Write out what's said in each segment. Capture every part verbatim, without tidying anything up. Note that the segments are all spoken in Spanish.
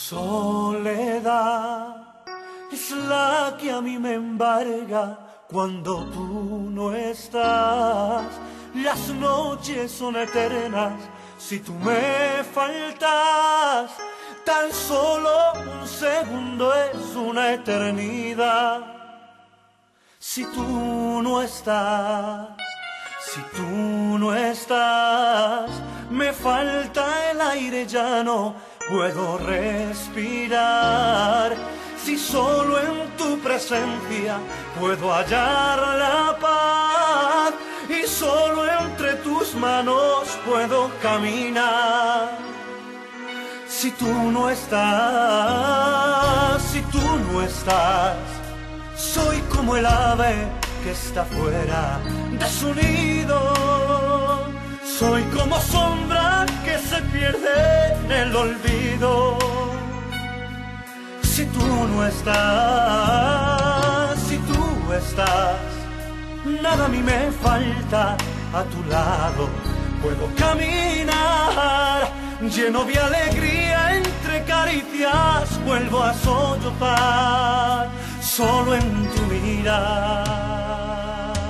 Soledad es la que a mí me embarga cuando tú no estás. Las noches son eternas si tú me faltas. Tan solo un segundo es una eternidad si tú no estás. Si tú no estás, me falta el aire, ya no puedo respirar. Si solo en tu presencia puedo hallar la paz y solo entre tus manos puedo caminar. Si tú no estás, si tú no estás, soy como el ave que está fuera de su nido. Soy como sombra que se pierde en el olvido. Si tú no estás, si tú estás, nada a mí me falta. A tu lado puedo caminar, lleno de alegría entre caricias, vuelvo a sollozar solo en tu mirar.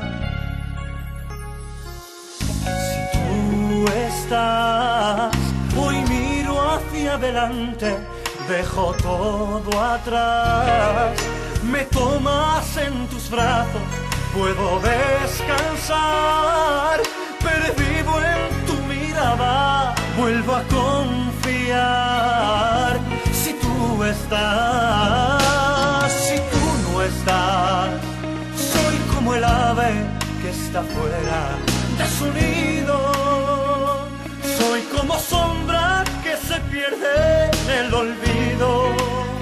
Si tú estás, hoy miro hacia adelante, dejo todo atrás, me tomas en tus brazos, puedo descansar, pervivo en tu mirada, vuelvo a confiar. Si tú estás, si tú no estás, soy como el ave que está fuera de su nido. Soy como sombra que se pierde en el olvido.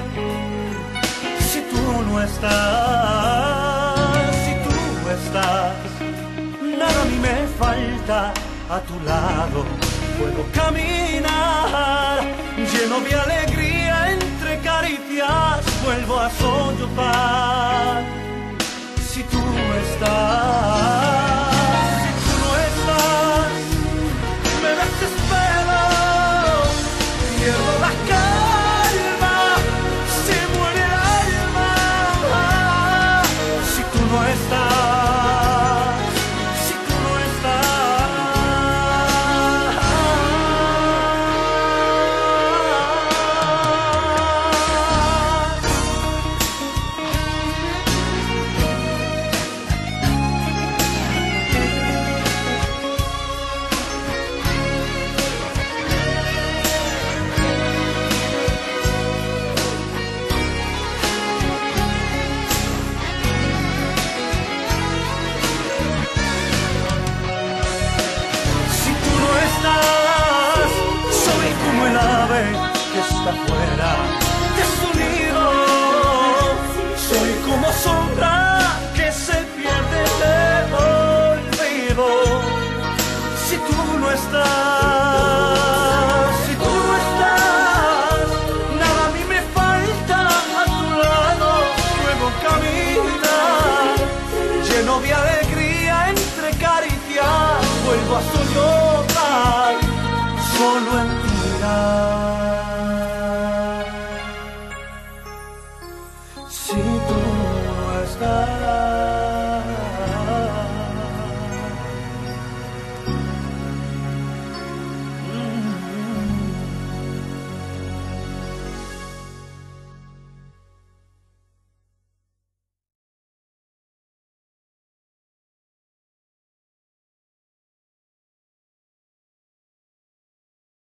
Si tú no estás, si tú estás, nada a mí me falta. A tu lado puedo caminar, lleno de alegría entre caricias, vuelvo a sollozar. Si tú no estás, si tú no estás, me desespero, pierdo la calma, se muere el alma. Si tú no estás, si tú no soy como el ave que está fuera